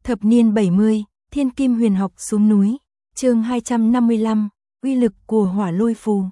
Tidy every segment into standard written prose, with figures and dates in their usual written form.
Thập niên 70, Thiên Kim Huyền Học xuống núi. Chương 255, uy lực của hỏa lôi phù.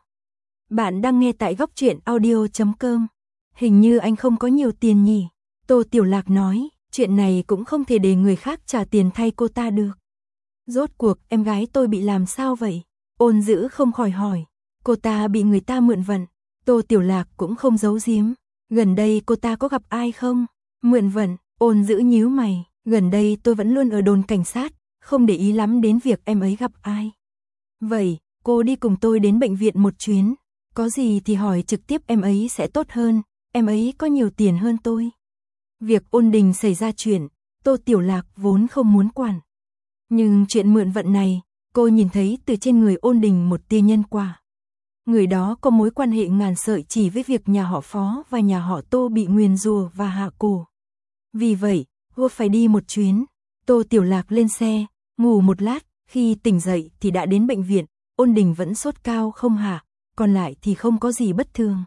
Bạn đang nghe tại góc truyện audio.com. Hình như anh không có nhiều tiền nhỉ? Tô Tiểu Lạc nói, chuyện này cũng không thể để người khác trả tiền thay cô ta được. Rốt cuộc em gái tôi bị làm sao vậy? Ôn Dữ không khỏi hỏi. Cô ta bị người ta mượn vận. Tô Tiểu Lạc cũng không giấu giếm. Gần đây cô ta có gặp ai không? Mượn vận, Ôn Dữ nhíu mày. Gần đây tôi vẫn luôn ở đồn cảnh sát, không để ý lắm đến việc em ấy gặp ai. Vậy, cô đi cùng tôi đến bệnh viện một chuyến. Có gì thì hỏi trực tiếp em ấy sẽ tốt hơn, em ấy có nhiều tiền hơn tôi. Việc Ôn Đình xảy ra chuyện, Tô Tiểu Lạc vốn không muốn quản. Nhưng chuyện mượn vận này, cô nhìn thấy từ trên người Ôn Đình một tia nhân quả. Người đó có mối quan hệ ngàn sợi chỉ với việc nhà họ Phó và nhà họ Tô bị nguyền rủa và hạ cổ. Vì vậy, cô phải đi một chuyến. Tô Tiểu Lạc lên xe, ngủ một lát, khi tỉnh dậy thì đã đến bệnh viện. Ôn Đình vẫn sốt cao không hạ, còn lại thì không có gì bất thường.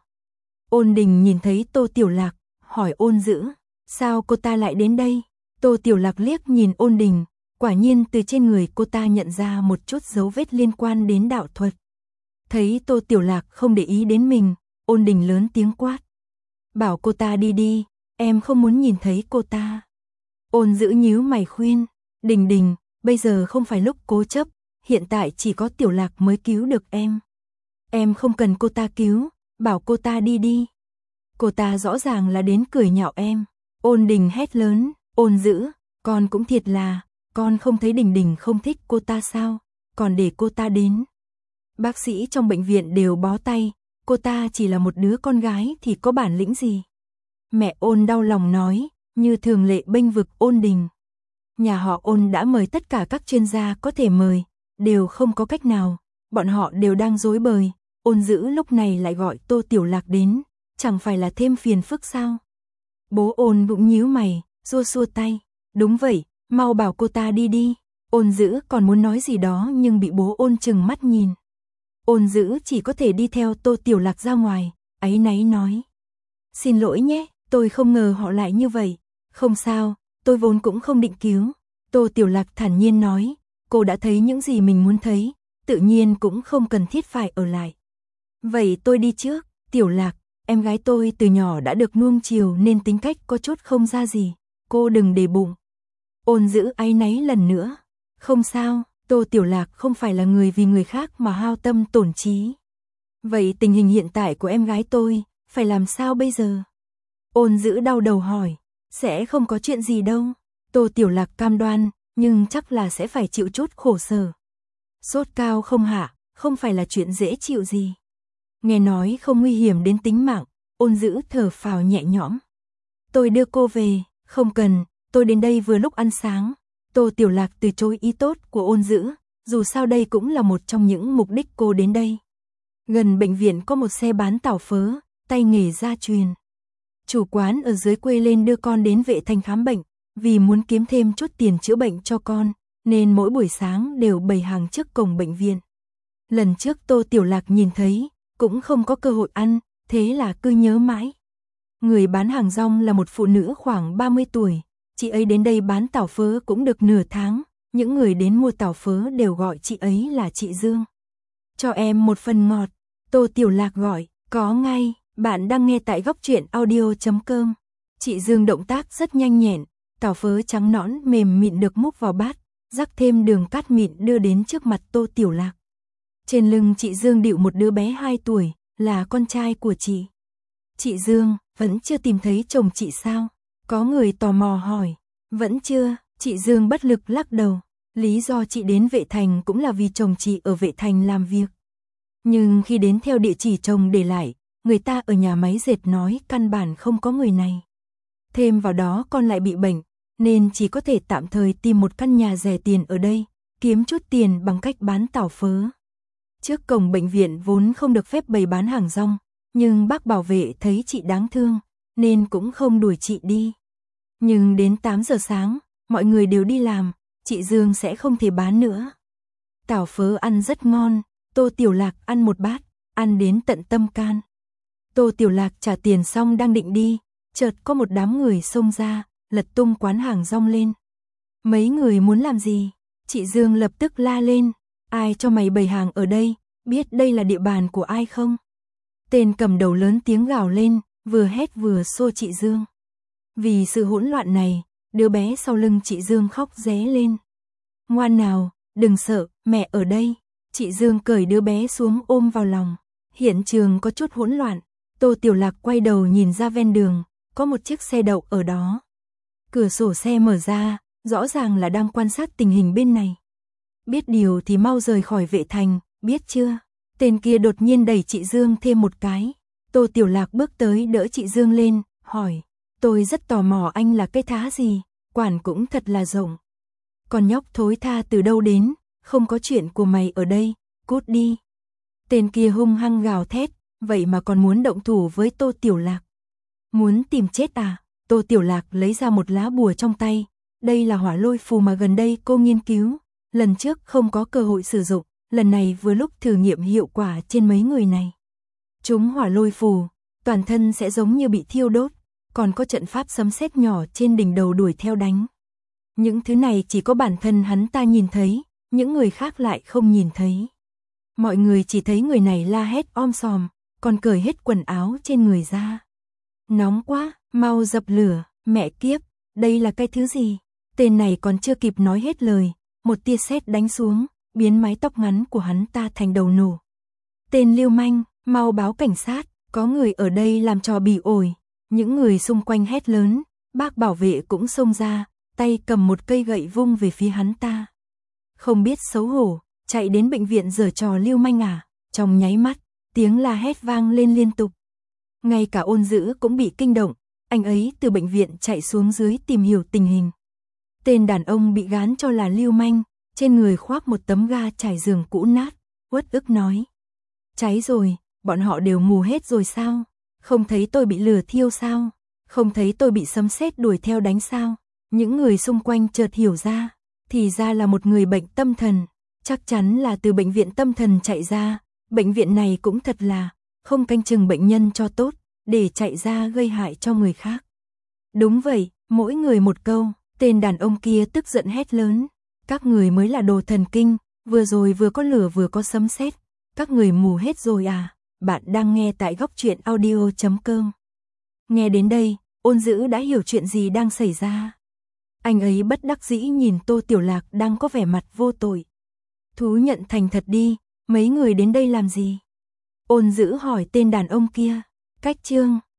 Ôn Đình nhìn thấy Tô Tiểu Lạc, hỏi Ôn Dữ, sao cô ta lại đến đây? Tô Tiểu Lạc liếc nhìn Ôn Đình, quả nhiên từ trên người cô ta nhận ra một chút dấu vết liên quan đến đạo thuật. Thấy Tô Tiểu Lạc không để ý đến mình, Ôn Đình lớn tiếng quát. Bảo cô ta đi đi, em không muốn nhìn thấy cô ta. Ôn Dữ nhíu mày khuyên, Đình Đình, bây giờ không phải lúc cố chấp, hiện tại chỉ có Tiểu Lạc mới cứu được em. Em không cần cô ta cứu, bảo cô ta đi đi. Cô ta rõ ràng là đến cười nhạo em. Ôn Đình hét lớn, Ôn Dữ, con cũng thiệt là, con không thấy Đình Đình không thích cô ta sao, còn để cô ta đến. Bác sĩ trong bệnh viện đều bó tay, cô ta chỉ là một đứa con gái thì có bản lĩnh gì. Mẹ Ôn đau lòng nói, như thường lệ bênh vực Ôn Đình. Nhà họ Ôn đã mời tất cả các chuyên gia có thể mời, đều không có cách nào, bọn họ đều đang rối bời. Ôn Dữ lúc này lại gọi Tô Tiểu Lạc đến, chẳng phải là thêm phiền phức sao? Bố Ôn bụng nhíu mày, xua xua tay, đúng vậy, mau bảo cô ta đi đi. Ôn Dữ còn muốn nói gì đó nhưng bị bố Ôn trừng mắt nhìn. Ôn Dữ chỉ có thể đi theo Tô Tiểu Lạc ra ngoài, áy náy nói. Xin lỗi nhé, tôi không ngờ họ lại như vậy. Không sao, tôi vốn cũng không định cứu. Tô Tiểu Lạc thản nhiên nói, cô đã thấy những gì mình muốn thấy, tự nhiên cũng không cần thiết phải ở lại. Vậy tôi đi trước. Tiểu Lạc, em gái tôi từ nhỏ đã được nuông chiều nên tính cách có chút không ra gì, cô đừng để bụng. Ôn Dữ áy náy lần nữa. Không sao, Tô Tiểu Lạc không phải là người vì người khác mà hao tâm tổn trí. Vậy tình hình hiện tại của em gái tôi, phải làm sao bây giờ? Ôn Dữ đau đầu hỏi, sẽ không có chuyện gì đâu. Tô Tiểu Lạc cam đoan, nhưng chắc là sẽ phải chịu chút khổ sở. Sốt cao không hạ, không phải là chuyện dễ chịu gì. Nghe nói không nguy hiểm đến tính mạng, Ôn Dữ thở phào nhẹ nhõm. Tôi đưa cô về, không cần, tôi đến đây vừa lúc ăn sáng. Tô Tiểu Lạc từ chối ý tốt của Ôn Dữ, dù sao đây cũng là một trong những mục đích cô đến đây. Gần bệnh viện có một xe bán tảo phớ, tay nghề gia truyền. Chủ quán ở dưới quê lên đưa con đến Vệ Thành khám bệnh, vì muốn kiếm thêm chút tiền chữa bệnh cho con, nên mỗi buổi sáng đều bày hàng trước cổng bệnh viện. Lần trước Tô Tiểu Lạc nhìn thấy, cũng không có cơ hội ăn, thế là cứ nhớ mãi. Người bán hàng rong là một phụ nữ khoảng 30 tuổi, chị ấy đến đây bán tảo phớ cũng được nửa tháng, những người đến mua tảo phớ đều gọi chị ấy là chị Dương. Cho em một phần ngọt, Tô Tiểu Lạc gọi, có ngay. Bạn đang nghe tại góc truyện audio.com. Chị Dương động tác rất nhanh nhẹn, tảo phớ trắng nõn mềm mịn được múc vào bát, rắc thêm đường cát mịn đưa đến trước mặt Tô Tiểu Lạc. Trên lưng chị Dương địu một đứa bé 2 tuổi, là con trai của chị. Chị Dương, vẫn chưa tìm thấy chồng chị sao? Có người tò mò hỏi. Vẫn chưa, chị Dương bất lực lắc đầu. Lý do chị đến Vệ Thành cũng là vì chồng chị ở Vệ Thành làm việc. Nhưng khi đến theo địa chỉ chồng để lại, người ta ở nhà máy dệt nói căn bản không có người này. Thêm vào đó con lại bị bệnh, nên chỉ có thể tạm thời tìm một căn nhà rẻ tiền ở đây, kiếm chút tiền bằng cách bán tảo phớ. Trước cổng bệnh viện vốn không được phép bày bán hàng rong, nhưng bác bảo vệ thấy chị đáng thương, nên cũng không đuổi chị đi. Nhưng đến 8 giờ sáng, mọi người đều đi làm, chị Dương sẽ không thể bán nữa. Tảo phớ ăn rất ngon, Tô Tiểu Lạc ăn một bát, ăn đến tận tâm can. Tô Tiểu Lạc trả tiền xong đang định đi, chợt có một đám người xông ra, lật tung quán hàng rong lên. Mấy người muốn làm gì? Chị Dương lập tức la lên. Ai cho mày bày hàng ở đây, biết đây là địa bàn của ai không? Tên cầm đầu lớn tiếng gào lên, vừa hét vừa xô chị Dương. Vì sự hỗn loạn này, đứa bé sau lưng chị Dương khóc ré lên. Ngoan nào, đừng sợ, mẹ ở đây. Chị Dương cởi đứa bé xuống ôm vào lòng. Hiện trường có chút hỗn loạn. Tô Tiểu Lạc quay đầu nhìn ra ven đường, có một chiếc xe đậu ở đó. Cửa sổ xe mở ra, rõ ràng là đang quan sát tình hình bên này. Biết điều thì mau rời khỏi vệ thành, biết chưa? Tên kia đột nhiên đẩy chị Dương thêm một cái. Tô Tiểu Lạc bước tới đỡ chị Dương lên, hỏi. Tôi rất tò mò anh là cái thá gì, quản cũng thật là rộng. Con nhóc thối tha từ đâu đến, không có chuyện của mày ở đây, cút đi. Tên kia hung hăng gào thét, vậy mà còn muốn động thủ với Tô Tiểu Lạc. Muốn tìm chết à? Tô Tiểu Lạc lấy ra một lá bùa trong tay. Đây là hỏa lôi phù mà gần đây cô nghiên cứu. Lần trước không có cơ hội sử dụng, lần này vừa lúc thử nghiệm hiệu quả trên mấy người này. Chúng hỏa lôi phù, toàn thân sẽ giống như bị thiêu đốt, còn có trận pháp sấm sét nhỏ trên đỉnh đầu đuổi theo đánh. Những thứ này chỉ có bản thân hắn ta nhìn thấy, những người khác lại không nhìn thấy. Mọi người chỉ thấy người này la hét om sòm, còn cởi hết quần áo trên người ra. Nóng quá, mau dập lửa, mẹ kiếp, đây là cái thứ gì? Tên này còn chưa kịp nói hết lời, một tia sét đánh xuống, biến mái tóc ngắn của hắn ta thành đầu nổ. Tên lưu manh, mau báo cảnh sát, có người ở đây làm trò bỉ ổi. Những người xung quanh hét lớn, bác bảo vệ cũng xông ra, tay cầm một cây gậy vung về phía hắn ta. Không biết xấu hổ, chạy đến bệnh viện giở trò lưu manh à? Trong nháy mắt, tiếng la hét vang lên liên tục. Ngay cả Ôn Dữ cũng bị kinh động, anh ấy từ bệnh viện chạy xuống dưới tìm hiểu tình hình. Tên đàn ông bị gán cho là lưu manh, trên người khoác một tấm ga trải giường cũ nát, uất ức nói. Cháy rồi, bọn họ đều mù hết rồi sao? Không thấy tôi bị lửa thiêu sao? Không thấy tôi bị sấm sét đuổi theo đánh sao? Những người xung quanh chợt hiểu ra, thì ra là một người bệnh tâm thần, chắc chắn là từ bệnh viện tâm thần chạy ra, bệnh viện này cũng thật là không canh chừng bệnh nhân cho tốt, để chạy ra gây hại cho người khác. Đúng vậy, mỗi người một câu, tên đàn ông kia tức giận hét lớn, các người mới là đồ thần kinh, vừa rồi vừa có lửa vừa có sấm sét, các người mù hết rồi à? Bạn đang nghe tại Góc Truyện Audio.com. Nghe đến đây, Ôn Dữ đã hiểu chuyện gì đang xảy ra. Anh ấy bất đắc dĩ nhìn Tô Tiểu Lạc đang có vẻ mặt vô tội. Thú nhận thành thật đi, mấy người đến đây làm gì? Ôn Dữ hỏi tên đàn ông kia. Cách chương